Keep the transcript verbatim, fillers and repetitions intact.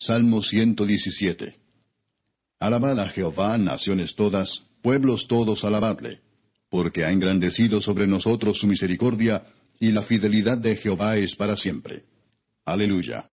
Salmo ciento diecisiete. Alabad a Jehová, naciones todas, pueblos todos, alabadle, porque ha engrandecido sobre nosotros su misericordia, y la fidelidad de Jehová es para siempre. Aleluya.